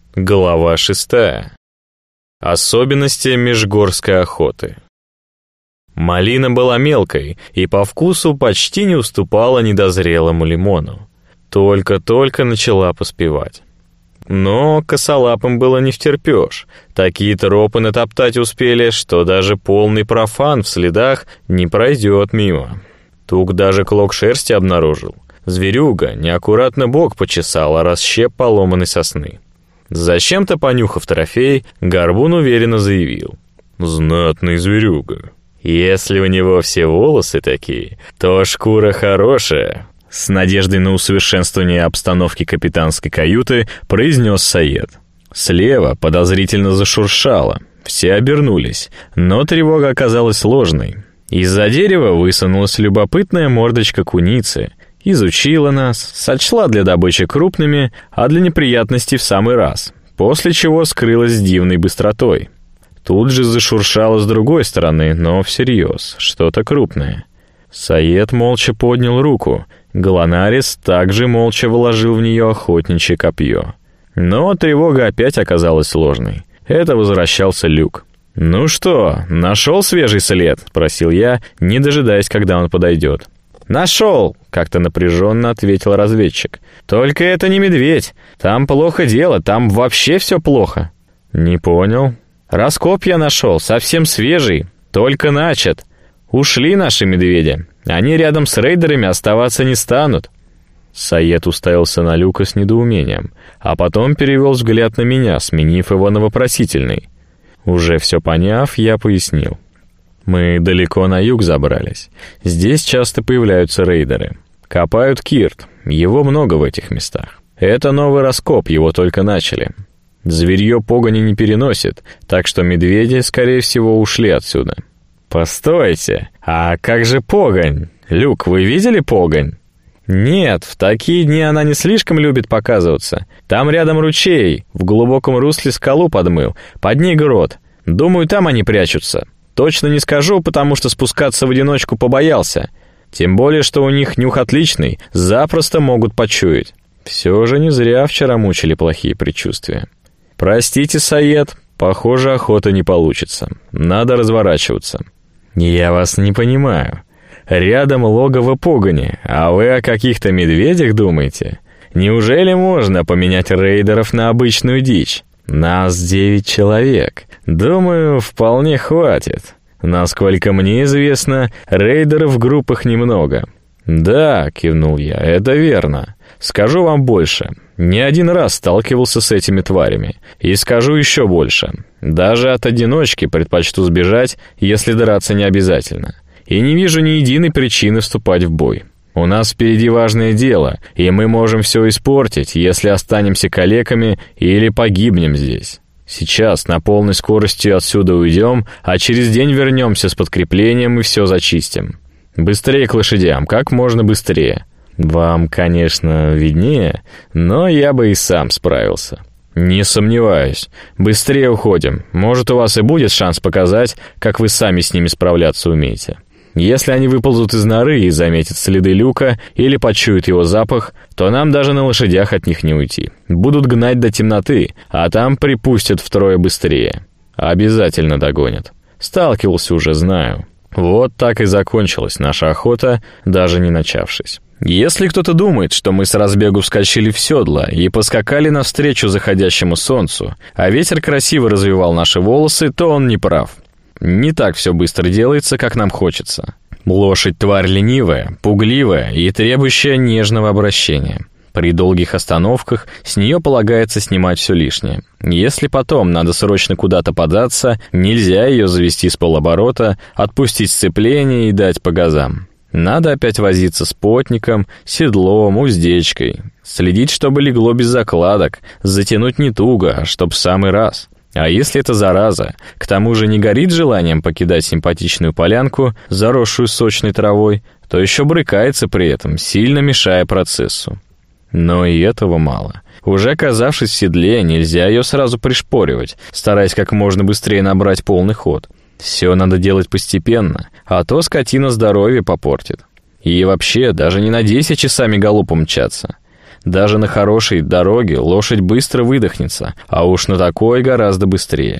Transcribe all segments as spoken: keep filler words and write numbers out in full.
Глава шестая. Особенности межгорской охоты. Малина была мелкой и по вкусу почти не уступала недозрелому лимону. Только-только начала поспевать. Но косолапым было не втерпешь. Такие тропы натоптать успели, что даже полный профан в следах не пройдет мимо. Тук даже клок шерсти обнаружил. Зверюга неаккуратно бок почесал, а расщеп поломанной сосны. Зачем-то, понюхав трофей, Горбун уверенно заявил: «Знатный зверюга. Если у него все волосы такие, то шкура хорошая». С надеждой на усовершенствование обстановки капитанской каюты произнес Саед. Слева подозрительно зашуршало. Все обернулись, но тревога оказалась ложной. Из-за дерева высунулась любопытная мордочка куницы. Изучила нас, сочла для добычи крупными, а для неприятностей в самый раз, после чего скрылась с дивной быстротой. Тут же зашуршало с другой стороны, но всерьез, что-то крупное. Саед молча поднял руку, Голонарис также молча вложил в нее охотничье копье. Но тревога опять оказалась ложной. Это возвращался Люк. «Ну что, нашел свежий след?» — спросил я, не дожидаясь, когда он подойдет. «Нашел!» — как-то напряженно ответил разведчик. «Только это не медведь. Там плохо дело, там вообще все плохо». «Не понял». «Раскоп я нашел, совсем свежий, только начат. Ушли наши медведи. Они рядом с рейдерами оставаться не станут». Саед уставился на Люка с недоумением, а потом перевел взгляд на меня, сменив его на вопросительный. Уже все поняв, я пояснил. Мы далеко на юг забрались. Здесь часто появляются рейдеры. Копают кирт, его много в этих местах. Это новый раскоп, его только начали. Зверье погони не переносит, так что медведи, скорее всего, ушли отсюда. «Постойте, а как же погонь? Люк, вы видели погонь?» «Нет, в такие дни она не слишком любит показываться. Там рядом ручей, в глубоком русле скалу подмыл, под ней грот. Думаю, там они прячутся. Точно не скажу, потому что спускаться в одиночку побоялся. Тем более, что у них нюх отличный, запросто могут почуять. Все же не зря вчера мучили плохие предчувствия. Простите, Саед, похоже, охота не получится. Надо разворачиваться». «Я вас не понимаю. Рядом логово погони, а вы о каких-то медведях думаете? Неужели можно поменять рейдеров на обычную дичь? Нас девять человек. Думаю, вполне хватит. Насколько мне известно, рейдеров в группах немного». «Да», — кивнул я, — «это верно. Скажу вам больше. Не один раз сталкивался с этими тварями. И скажу еще больше. Даже от одиночки предпочту сбежать, если драться не обязательно. И не вижу ни единой причины вступать в бой. У нас впереди важное дело, и мы можем все испортить, если останемся калеками или погибнем здесь. Сейчас на полной скорости отсюда уйдем, а через день вернемся с подкреплением и все зачистим. Быстрее к лошадям, как можно быстрее. Вам, конечно, виднее, но я бы и сам справился». «Не сомневаюсь. Быстрее уходим. Может, у вас и будет шанс показать, как вы сами с ними справляться умеете. Если они выползут из норы и заметят следы Люка или почуют его запах, то нам даже на лошадях от них не уйти. Будут гнать до темноты, а там припустят втрое быстрее. Обязательно догонят. Сталкивался уже, знаю». Вот так и закончилась наша охота, даже не начавшись. Если кто-то думает, что мы с разбегу вскочили в седло и поскакали навстречу заходящему солнцу, а ветер красиво развивал наши волосы, то он не прав. Не так все быстро делается, как нам хочется. Лошадь — тварь ленивая, пугливая и требующая нежного обращения. При долгих остановках с нее полагается снимать все лишнее. Если потом надо срочно куда-то податься, нельзя ее завести с полоборота, отпустить сцепление и дать по газам. Надо опять возиться с потником, седлом, уздечкой. Следить, чтобы легло без закладок, затянуть не туго, а чтоб в самый раз. А если эта зараза, к тому же не горит желанием покидать симпатичную полянку, заросшую сочной травой, то еще брыкается при этом, сильно мешая процессу. Но и этого мало. Уже оказавшись в седле, нельзя ее сразу пришпоривать, стараясь как можно быстрее набрать полный ход. Все надо делать постепенно, а то скотина здоровье попортит. И вообще, даже не надейся часами галопом мчаться. Даже на хорошей дороге лошадь быстро выдохнется, а уж на такой гораздо быстрее.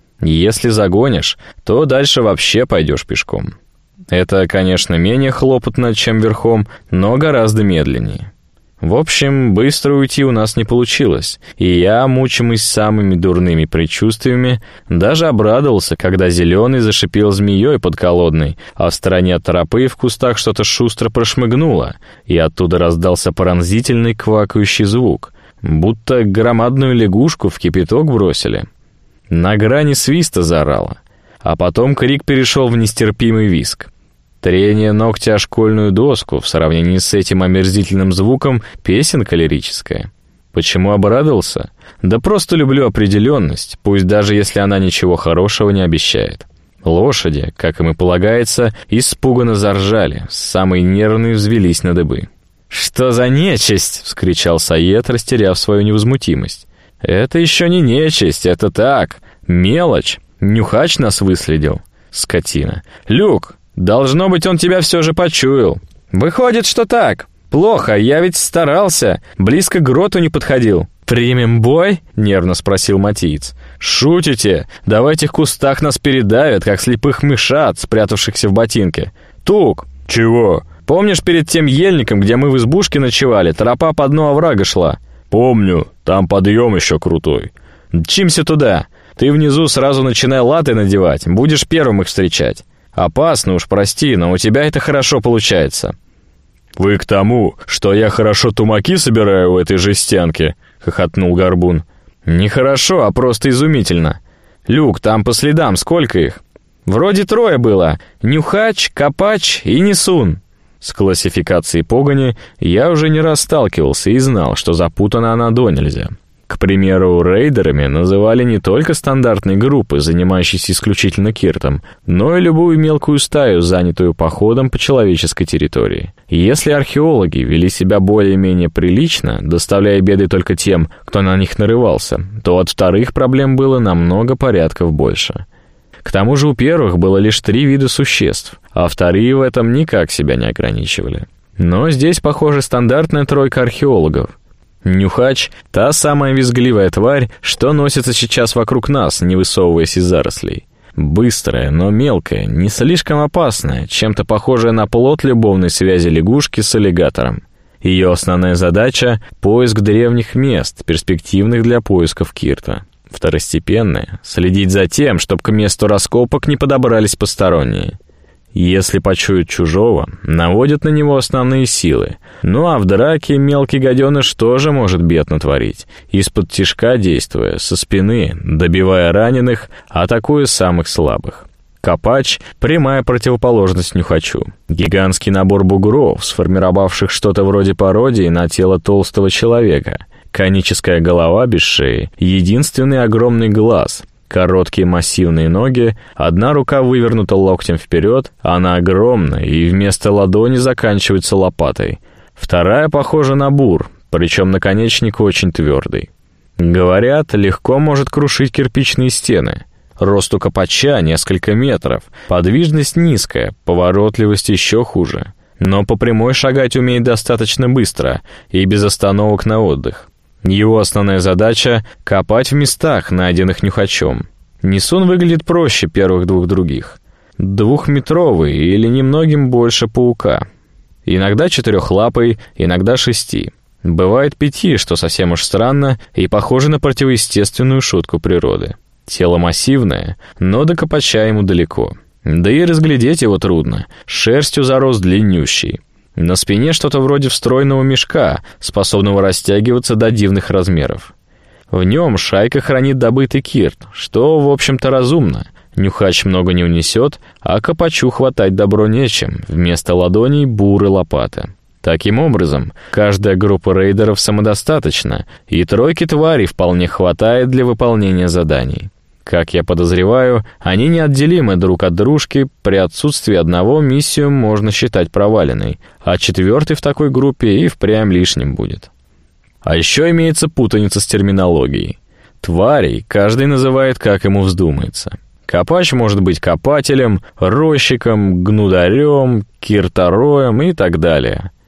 Если загонишь, то дальше вообще пойдешь пешком. Это, конечно, менее хлопотно, чем верхом, но гораздо медленнее. В общем, быстро уйти у нас не получилось, и я, мучимый самыми дурными предчувствиями, даже обрадовался, когда зеленый зашипел змеей подколодной, а в стороне от тропы в кустах что-то шустро прошмыгнуло, и оттуда раздался пронзительный квакающий звук, будто громадную лягушку в кипяток бросили. На грани свиста заорало, а потом крик перешел в нестерпимый визг. Трение ногтя о школьную доску в сравнении с этим омерзительным звуком песенка лирическая. Почему обрадовался? Да просто люблю определенность, пусть даже если она ничего хорошего не обещает. Лошади, как им и полагается, испуганно заржали, самые нервные взвелись на дыбы. «Что за нечисть?» — вскричал Саед, растеряв свою невозмутимость. «Это еще не нечисть, это так, мелочь. Нюхач нас выследил, скотина. Люк, должно быть, он тебя все же почуял. Выходит, что так. Плохо, я ведь старался, близко к гроту не подходил». «Примем бой?» — нервно спросил матиец. «Шутите? Да в этих кустах нас передавят, как слепых мышат, спрятавшихся в ботинке. Тук!» «Чего?» «Помнишь, перед тем ельником, где мы в избушке ночевали, тропа по дну оврага шла?» «Помню, там подъем еще крутой». «Чимся туда. Ты внизу сразу начинай латы надевать, будешь первым их встречать. Опасно уж, прости, но у тебя это хорошо получается». «Вы к тому, что я хорошо тумаки собираю в этой жестянке?» — хохотнул Горбун. «Нехорошо, а просто изумительно. Люк, там по следам сколько их?» «Вроде трое было. Нюхач, Копач и Несун». С классификацией погони я уже не раз сталкивался и знал, что запутана она донельзя. К примеру, рейдерами называли не только стандартные группы, занимающиеся исключительно киртом, но и любую мелкую стаю, занятую походом по человеческой территории. Если археологи вели себя более-менее прилично, доставляя беды только тем, кто на них нарывался, то от вторых проблем было намного порядков больше. К тому же у первых было лишь три вида существ, а вторые в этом никак себя не ограничивали. Но здесь, похоже, стандартная тройка археологов. Нюхач — та самая визгливая тварь, что носится сейчас вокруг нас, не высовываясь из зарослей. Быстрая, но мелкая, не слишком опасная, чем-то похожая на плод любовной связи лягушки с аллигатором. Ее основная задача — поиск древних мест, перспективных для поисков кирта. Второстепенная — следить за тем, чтобы к месту раскопок не подобрались посторонние. Если почуют чужого, наводят на него основные силы. Ну а в драке мелкий гаденыш тоже может бед натворить, из-под тишка действуя, со спины, добивая раненых, атакуя самых слабых. Копач — прямая противоположность Нюхачу. Гигантский набор бугров, сформировавших что-то вроде пародии на тело толстого человека. Коническая голова без шеи, единственный огромный глаз, короткие массивные ноги, одна рука вывернута локтем вперед, она огромная и вместо ладони заканчивается лопатой. Вторая похожа на бур, причем наконечник очень твердый. Говорят, легко может крушить кирпичные стены. Рост у Копача несколько метров, подвижность низкая, поворотливость еще хуже. Но по прямой шагать умеет достаточно быстро и без остановок на отдых. Его основная задача — копать в местах, найденных Нюхачом. Несун выглядит проще первых двух других. Двухметровый или немногим больше паука. Иногда четырехлапый, иногда шести. Бывает пяти, что совсем уж странно и похоже на противоестественную шутку природы. Тело массивное, но до Копача ему далеко. Да и разглядеть его трудно, шерстью зарос длиннющий. На спине что-то вроде встроенного мешка, способного растягиваться до дивных размеров. В нем шайка хранит добытый кирт, что, в общем-то, разумно. Нюхач много не унесет, а Копачу хватать добро нечем, вместо ладоней буры лопата. Таким образом, каждая группа рейдеров самодостаточна, и тройки тварей вполне хватает для выполнения заданий. Как я подозреваю, они неотделимы друг от дружки, при отсутствии одного миссию можно считать проваленной, а четвертый в такой группе и впрямь лишним будет. А еще имеется путаница с терминологией. Тварей каждый называет, как ему вздумается. Копач может быть копателем, рощиком, гнударем, киртороем и так далее.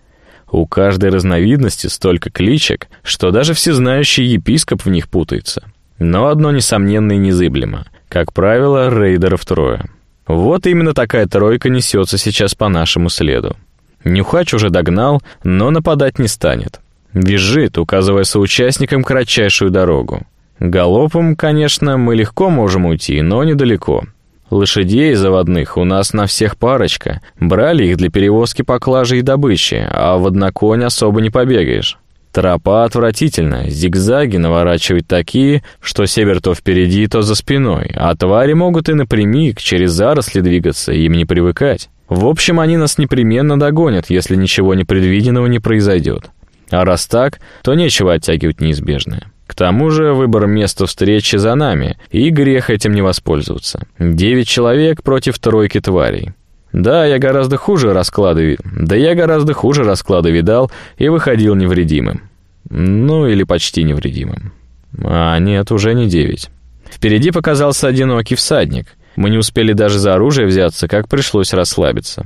У каждой разновидности столько кличек, что даже всезнающий епископ в них путается. Но одно несомненно и незыблемо. Как правило, рейдеров трое. Вот именно такая тройка несется сейчас по нашему следу. Нюхач уже догнал, но нападать не станет. Визжит, указывая соучастникам кратчайшую дорогу. Галопом, конечно, мы легко можем уйти, но недалеко. Лошадей заводных у нас на всех парочка. Брали их для перевозки поклажи и добычи, а в одноконь особо не побегаешь. Тропа отвратительная, зигзаги наворачивают такие, что север то впереди, то за спиной, а твари могут и напрямик через заросли двигаться, им не привыкать. В общем, они нас непременно догонят, если ничего непредвиденного не произойдет. А раз так, то нечего оттягивать неизбежное. К тому же выбор места встречи за нами, и грех этим не воспользоваться. Девять человек против тройки тварей. Да, я гораздо хуже расклады, да я гораздо хуже расклады видал и выходил невредимым. Ну, или почти невредимым. А нет, уже не девять. Впереди показался одинокий всадник. Мы не успели даже за оружие взяться, как пришлось расслабиться.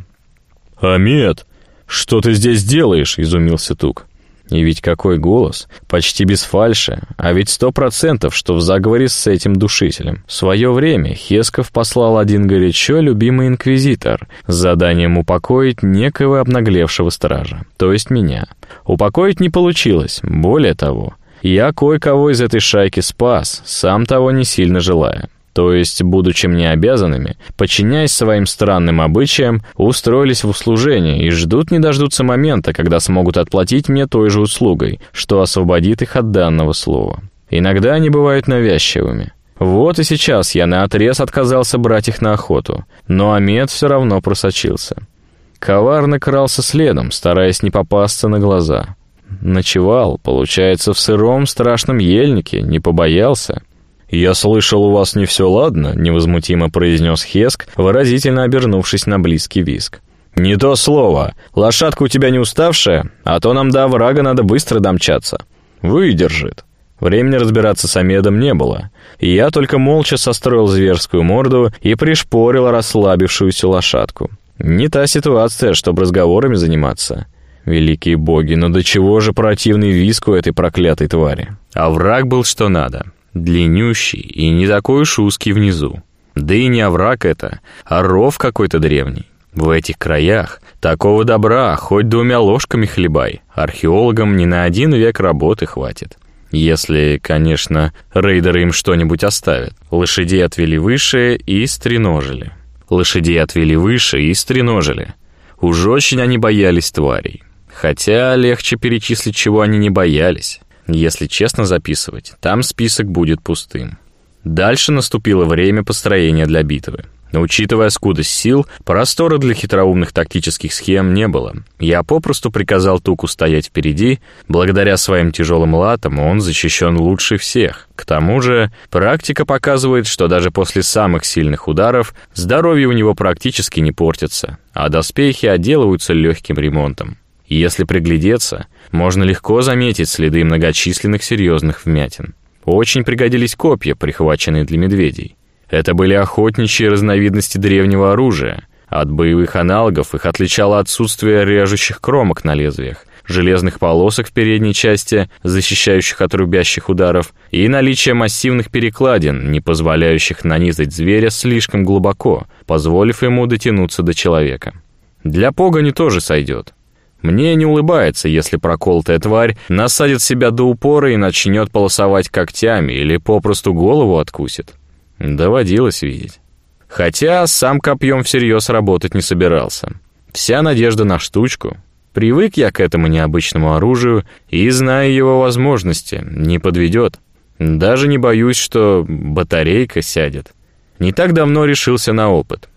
«Амет, что ты здесь делаешь?» — изумился Тук. И ведь какой голос, почти без фальши, а ведь сто процентов, что в заговоре с этим душителем. В свое время Хесков послал один горячо любимый инквизитор с заданием упокоить некого обнаглевшего стража, то есть меня. Упокоить не получилось, более того, я кое-кого из этой шайки спас, сам того не сильно желая. То есть, будучи мне обязанными, подчиняясь своим странным обычаям, устроились в услужение и ждут не дождутся момента, когда смогут отплатить мне той же услугой, что освободит их от данного слова. Иногда они бывают навязчивыми. Вот и сейчас я наотрез отказался брать их на охоту, но Амет все равно просочился. Коварно крался следом, стараясь не попасться на глаза. Ночевал, получается, в сыром страшном ельнике, не побоялся. «Я слышал, у вас не все ладно», — невозмутимо произнес Хеск, выразительно обернувшись на близкий визг. «Не то слово. Лошадка у тебя не уставшая, а то нам до оврага надо быстро домчаться». «Выдержит». Времени разбираться с Амедом не было. Я только молча состроил зверскую морду и пришпорил расслабившуюся лошадку. Не та ситуация, чтобы разговорами заниматься. Великие боги, но до чего же противный визг у этой проклятой твари. Овраг был что надо. Длиннющий и не такой уж узкий внизу. Да и не овраг это, а ров какой-то древний. В этих краях такого добра хоть двумя ложками хлебай. Археологам не на один век работы хватит. Если, конечно, рейдеры им что-нибудь оставят. Лошадей отвели выше и стреножили. Лошадей отвели выше и стреножили. Уж очень они боялись тварей. Хотя легче перечислить, чего они не боялись. Если честно записывать, там список будет пустым. Дальше наступило время построения для битвы. Учитывая скудость сил, простора для хитроумных тактических схем не было. Я попросту приказал Туку стоять впереди. Благодаря своим тяжелым латам он защищен лучше всех. К тому же практика показывает, что даже после самых сильных ударов здоровье у него практически не портится, а доспехи отделываются легким ремонтом. Если приглядеться, можно легко заметить следы многочисленных серьезных вмятин. Очень пригодились копья, прихваченные для медведей. Это были охотничьи разновидности древнего оружия. От боевых аналогов их отличало отсутствие режущих кромок на лезвиях, железных полосок в передней части, защищающих от рубящих ударов, и наличие массивных перекладин, не позволяющих нанизать зверя слишком глубоко, позволив ему дотянуться до человека. Для погони тоже сойдет. Мне не улыбается, если проколотая тварь насадит себя до упора и начнет полосовать когтями или попросту голову откусит. Доводилось видеть. Хотя сам копьем всерьез работать не собирался. Вся надежда на штучку. Привык я к этому необычному оружию и, зная его возможности, не подведет. Даже не боюсь, что батарейка сядет. Не так давно решился на опыт.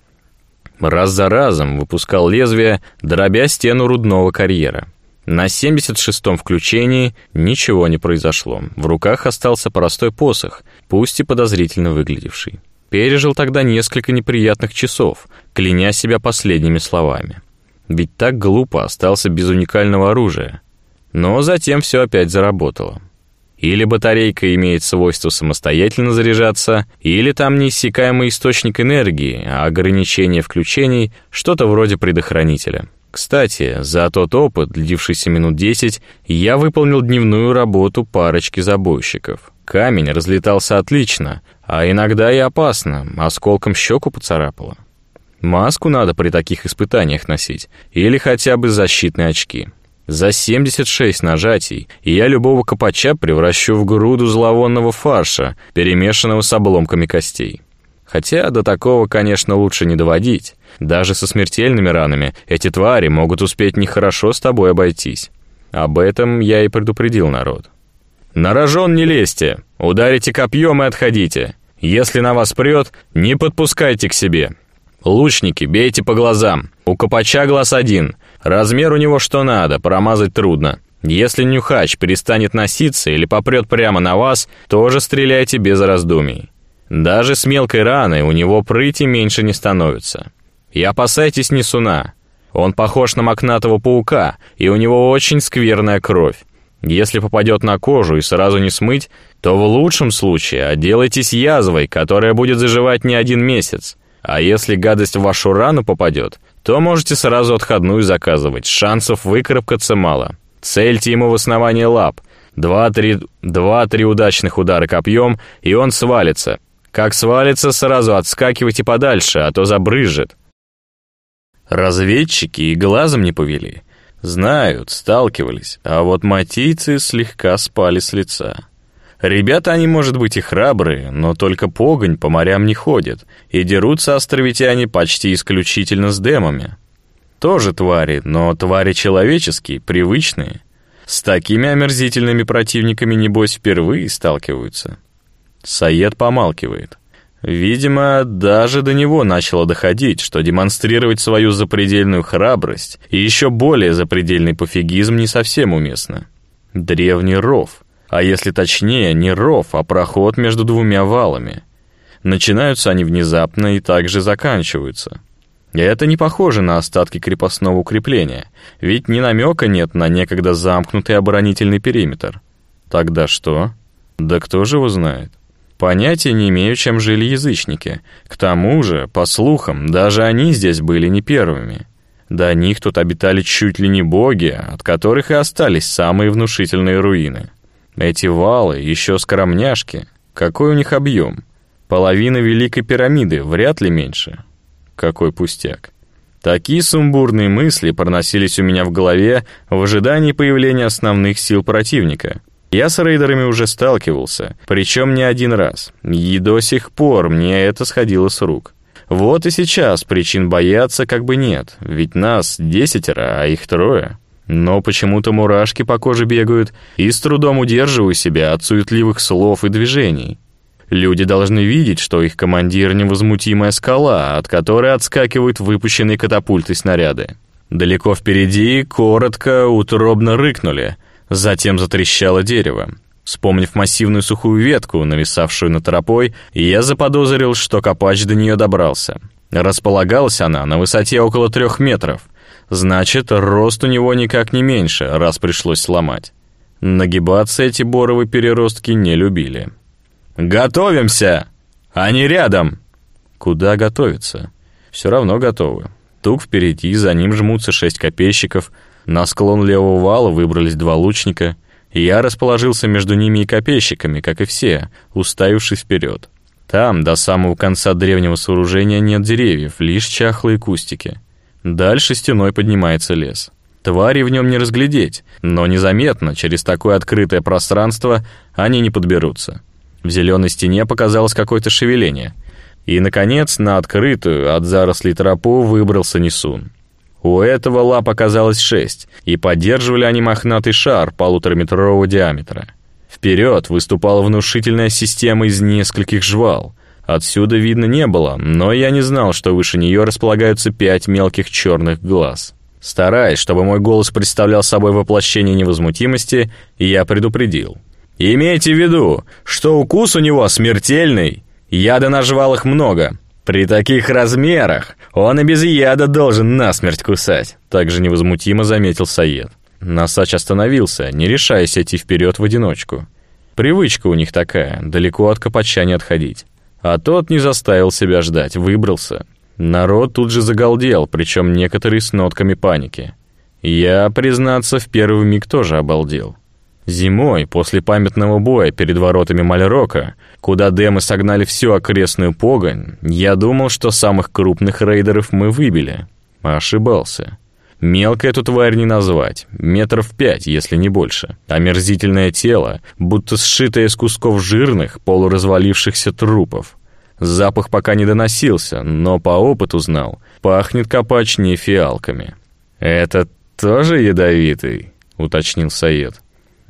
Раз за разом выпускал лезвие, дробя стену рудного карьера. На семьдесят шестом включении ничего не произошло. В руках остался простой посох, пусть и подозрительно выглядевший. Пережил тогда несколько неприятных часов, кляня себя последними словами. Ведь так глупо остался без уникального оружия. Но затем все опять заработало. Или батарейка имеет свойство самостоятельно заряжаться, или там неиссякаемый источник энергии, а ограничение включений — что-то вроде предохранителя. Кстати, за тот опыт, длившийся минут десять, я выполнил дневную работу парочки забойщиков. Камень разлетался отлично, а иногда и опасно, осколком щеку поцарапало. Маску надо при таких испытаниях носить, или хотя бы защитные очки. За семьдесят шесть нажатий я любого копача превращу в груду зловонного фарша, перемешанного с обломками костей. Хотя до такого, конечно, лучше не доводить. Даже со смертельными ранами эти твари могут успеть нехорошо с тобой обойтись. Об этом я и предупредил народ. На рожон не лезьте, ударите копьем и отходите. Если на вас прет, не подпускайте к себе. Лучники, бейте по глазам. У копача глаз один. Размер у него что надо, промазать трудно. Если нюхач перестанет носиться или попрет прямо на вас, тоже стреляйте без раздумий. Даже с мелкой раной у него прыти меньше не становится. И опасайтесь несуна. Он похож на мохнатого паука, и у него очень скверная кровь. Если попадет на кожу и сразу не смыть, то в лучшем случае отделайтесь язвой, которая будет заживать не один месяц. А если гадость в вашу рану попадет, то можете сразу отходную заказывать, шансов выкарабкаться мало. Цельте ему в основание лап. Два-три два-три удачных удара копьем, и он свалится. Как свалится, сразу отскакивайте подальше, а то забрызжет. Разведчики и глазом не повели. Знают, сталкивались, а вот матийцы слегка спали с лица. Ребята они, может быть, и храбрые, но только погонь по морям не ходят, и дерутся островитяне почти исключительно с демами. Тоже твари, но твари человеческие, привычные. С такими омерзительными противниками, небось, впервые сталкиваются. Саед помалкивает. Видимо, даже до него начало доходить, что демонстрировать свою запредельную храбрость и еще более запредельный пофигизм не совсем уместно. Древний ров. А если точнее, не ров, а проход между двумя валами. Начинаются они внезапно и также заканчиваются. И это не похоже на остатки крепостного укрепления, ведь ни намека нет на некогда замкнутый оборонительный периметр. Тогда что? Да кто же его знает? Понятия не имею, чем жили язычники. К тому же, по слухам, даже они здесь были не первыми. До них тут обитали чуть ли не боги, от которых и остались самые внушительные руины. Эти валы еще скоромняшки. Какой у них объем? Половина Великой пирамиды, вряд ли меньше. Какой пустяк. Такие сумбурные мысли проносились у меня в голове в ожидании появления основных сил противника. Я с рейдерами уже сталкивался, причем не один раз. И до сих пор мне это сходило с рук. Вот и сейчас причин бояться как бы нет, ведь нас десятеро, а их трое. Но почему-то мурашки по коже бегают, и с трудом удерживаю себя от суетливых слов и движений. Люди должны видеть, что их командир — невозмутимая скала, от которой отскакивают выпущенные катапульты снаряды. Далеко впереди коротко, утробно рыкнули, затем затрещало дерево. Вспомнив массивную сухую ветку, нависавшую над тропой, я заподозрил, что копач до нее добрался. Располагалась она на высоте около трех метров. Значит, рост у него никак не меньше, раз пришлось сломать. Нагибаться эти боровые переростки не любили. «Готовимся! Они рядом!» Куда готовиться? Все равно готовы. Тук впереди, за ним жмутся шесть копейщиков. На склон левого вала выбрались два лучника. Я расположился между ними и копейщиками, как и все, уставившись вперед. Там, до самого конца древнего сооружения, нет деревьев, лишь чахлые кустики. Дальше стеной поднимается лес. Твари в нем не разглядеть, но незаметно, через такое открытое пространство, они не подберутся. В зеленой стене показалось какое-то шевеление. И, наконец, на открытую от зарослей тропу выбрался несун. У этого лап оказалось шесть, и поддерживали они мохнатый шар полутораметрового диаметра. Вперед выступала внушительная система из нескольких жвал. Отсюда видно не было, но я не знал, что выше нее располагаются пять мелких черных глаз. Стараясь, чтобы мой голос представлял собой воплощение невозмутимости, я предупредил. «Имейте в виду, что укус у него смертельный, яда на жвалах много. При таких размерах он и без яда должен насмерть кусать», также невозмутимо заметил Саед. Носач остановился, не решаясь идти вперед в одиночку. Привычка у них такая, далеко от копача не отходить. А тот не заставил себя ждать, выбрался. Народ тут же загалдел, причем некоторые с нотками паники. Я, признаться, в первый миг тоже обалдел. Зимой, после памятного боя перед воротами Мальрока, куда демы согнали всю окрестную погонь, я думал, что самых крупных рейдеров мы выбили. Ошибался. Мелко эту тварь не назвать, метров пять, если не больше. Омерзительное тело, будто сшитое из кусков жирных, полуразвалившихся трупов. Запах пока не доносился, но по опыту знал, пахнет Копач не фиалками. «Это тоже ядовитый?» — уточнил Саед.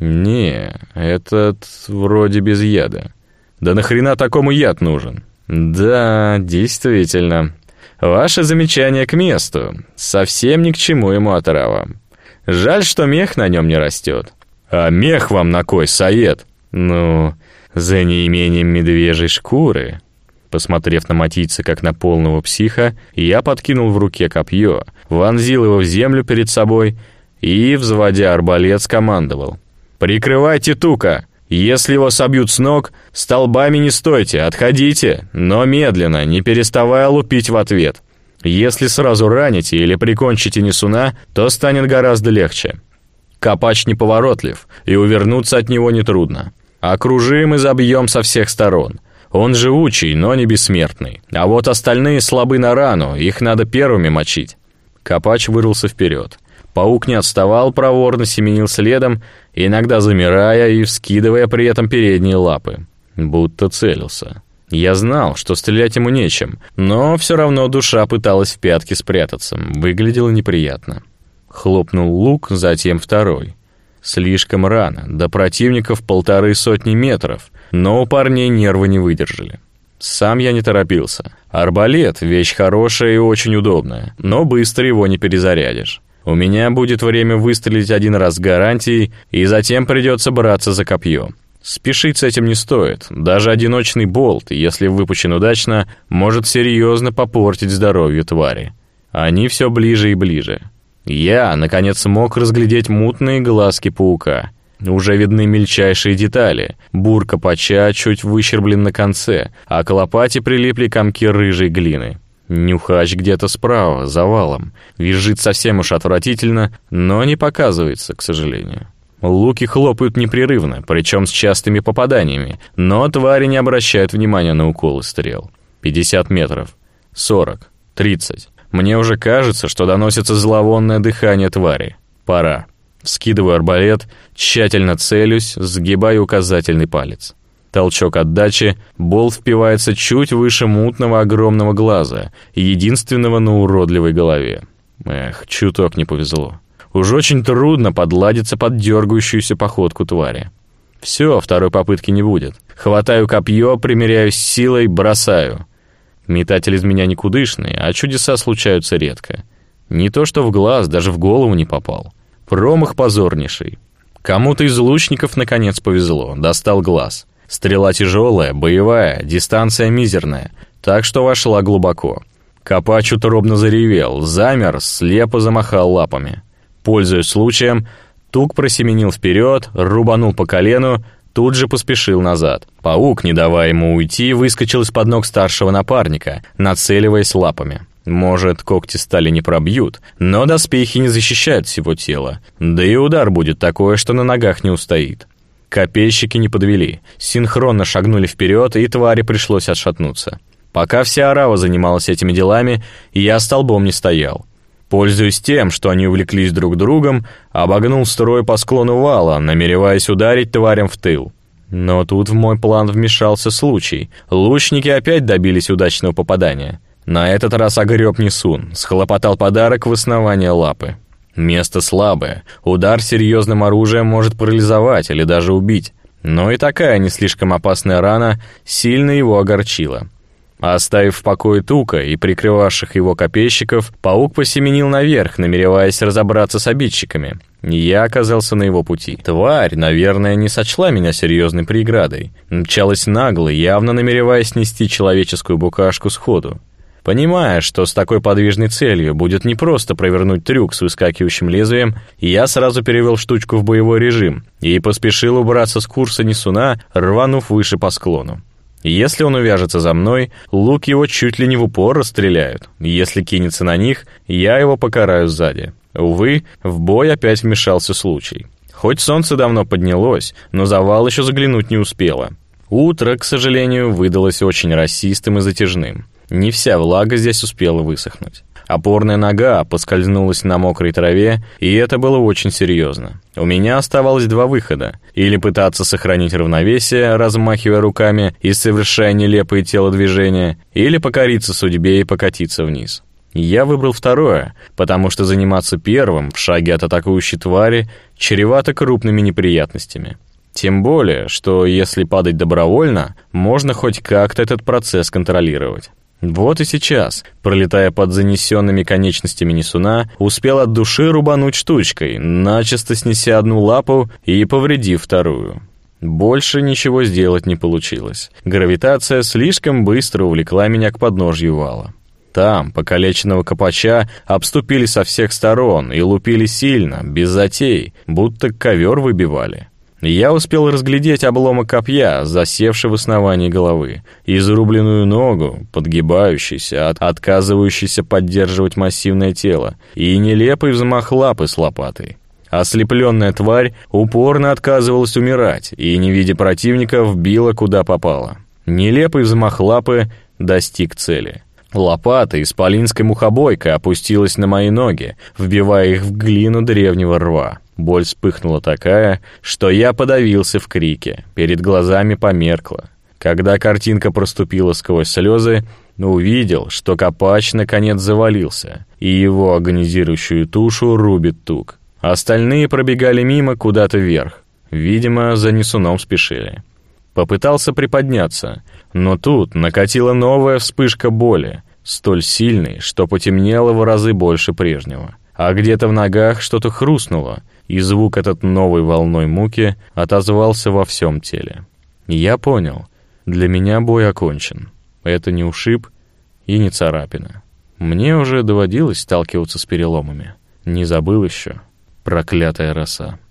«Не, этот вроде без яда». «Да нахрена такому яд нужен?» «Да, действительно. Ваше замечание к месту. Совсем ни к чему ему отрава. Жаль, что мех на нем не растет». «А мех вам на кой, Саед?» «Ну, за неимением медвежьей шкуры». Посмотрев на матийца как на полного психа, я подкинул в руке копье, вонзил его в землю перед собой и, взводя арбалет, скомандовал: «Прикрывайте тука! Если его собьют с ног, столбами не стойте, отходите, но медленно, не переставая лупить в ответ. Если сразу раните или прикончите несуна, то станет гораздо легче. Копач неповоротлив, и увернуться от него нетрудно. Окружим и забьем со всех сторон. Он живучий, но не бессмертный. А вот остальные слабы на рану, их надо первыми мочить». Копач вырвался вперед. Паук не отставал, проворно семенил следом, иногда замирая и вскидывая при этом передние лапы. Будто целился. Я знал, что стрелять ему нечем, но все равно душа пыталась в пятки спрятаться. Выглядело неприятно. Хлопнул лук, затем второй. Слишком рано, до противников полторы сотни метров, но у парней нервы не выдержали. Сам я не торопился. Арбалет — вещь хорошая и очень удобная, но быстро его не перезарядишь. У меня будет время выстрелить один раз с гарантией, и затем придется браться за копье. Спешить с этим не стоит. Даже одиночный болт, если выпущен удачно, может серьезно попортить здоровье твари. Они все ближе и ближе. Я, наконец, смог разглядеть мутные глазки паука. Уже видны мельчайшие детали. Бур Копача чуть выщерблен на конце, а к лопате прилипли комки рыжей глины. Нюхач где-то справа, за валом. Визжит совсем уж отвратительно, но не показывается, к сожалению. Луки хлопают непрерывно, причем с частыми попаданиями, но твари не обращают внимания на уколы стрел. пятьдесят метров. сорок. тридцать. Мне уже кажется, что доносится зловонное дыхание твари. Пора. Вскидываю арбалет, тщательно целюсь, сгибаю указательный палец. Толчок отдачи, болт впивается чуть выше мутного огромного глаза, единственного на уродливой голове. Эх, чуток не повезло. Уж очень трудно подладиться под дергающуюся походку твари. Все, второй попытки не будет. Хватаю копье, примеряюсь силой, бросаю. Метатель из меня никудышный, а чудеса случаются редко. Не то что в глаз, даже в голову не попал. Промах позорнейший. Кому-то из лучников наконец повезло, достал глаз. Стрела тяжелая, боевая, дистанция мизерная, так что вошла глубоко. Копач утробно заревел, замер, слепо замахал лапами. Пользуясь случаем, тук просеменил вперед, рубанул по колену, тут же поспешил назад. Паук, не давая ему уйти, выскочил из-под ног старшего напарника, нацеливаясь лапами. Может, когти стали не пробьют, но доспехи не защищают всего тела, да и удар будет такой, что на ногах не устоит. Копейщики не подвели, синхронно шагнули вперед, и твари пришлось отшатнуться. Пока вся орава занималась этими делами, я столбом не стоял. Пользуясь тем, что они увлеклись друг другом, обогнул строй по склону вала, намереваясь ударить тварям в тыл. Но тут в мой план вмешался случай. Лучники опять добились удачного попадания. На этот раз огреб несун, схлопотал подарок в основание лапы. Место слабое, удар серьезным оружием может парализовать или даже убить. Но и такая не слишком опасная рана сильно его огорчила. Оставив в покое тука и прикрывавших его копейщиков, паук посеменил наверх, намереваясь разобраться с обидчиками. Я оказался на его пути. Тварь, наверное, не сочла меня серьезной преградой. Мчалась нагло, явно намереваясь снести человеческую букашку сходу. Понимая, что с такой подвижной целью будет непросто провернуть трюк с выскакивающим лезвием, я сразу перевел штучку в боевой режим и поспешил убраться с курса несуна, рванув выше по склону. Если он увяжется за мной, лук его чуть ли не в упор расстреляют. Если кинется на них, я его покараю сзади. Увы, в бой опять вмешался случай. Хоть солнце давно поднялось, но за вал еще заглянуть не успело. Утро, к сожалению, выдалось очень росистым и затяжным. Не вся влага здесь успела высохнуть. Опорная нога поскользнулась на мокрой траве, и это было очень серьезно. У меня оставалось два выхода. Или пытаться сохранить равновесие, размахивая руками и совершая нелепые телодвижения, или покориться судьбе и покатиться вниз. Я выбрал второе, потому что заниматься первым в шаге от атакующей твари чревато крупными неприятностями. Тем более, что если падать добровольно, можно хоть как-то этот процесс контролировать. Вот и сейчас, пролетая под занесенными конечностями несуна, успел от души рубануть штучкой, начисто снеся одну лапу и повредив вторую. Больше ничего сделать не получилось. Гравитация слишком быстро увлекла меня к подножью вала. Там покалеченного копача обступили со всех сторон и лупили сильно, без затей, будто ковер выбивали. Я успел разглядеть обломок копья, засевший в основании головы, изрубленную ногу, подгибающуюся, от, отказывающуюся поддерживать массивное тело, и нелепый взмах лапы с лопатой. Ослепленная тварь упорно отказывалась умирать и, не видя противника, вбила куда попало. Нелепый взмах лапы достиг цели. Лопата исполинской мухобойкой опустилась на мои ноги, вбивая их в глину древнего рва. Боль вспыхнула такая, что я подавился в крике, перед глазами померкло. Когда картинка проступила сквозь слезы, увидел, что копач наконец завалился, и его агонизирующую тушу рубит тук. Остальные пробегали мимо куда-то вверх, видимо, за несуном спешили. Попытался приподняться, но тут накатила новая вспышка боли, столь сильной, что потемнело в разы больше прежнего. А где-то в ногах что-то хрустнуло, и звук этот новой волной муки отозвался во всем теле. Я понял, для меня бой окончен. Это не ушиб и не царапина. Мне уже доводилось сталкиваться с переломами. Не забыл еще, проклятая роса.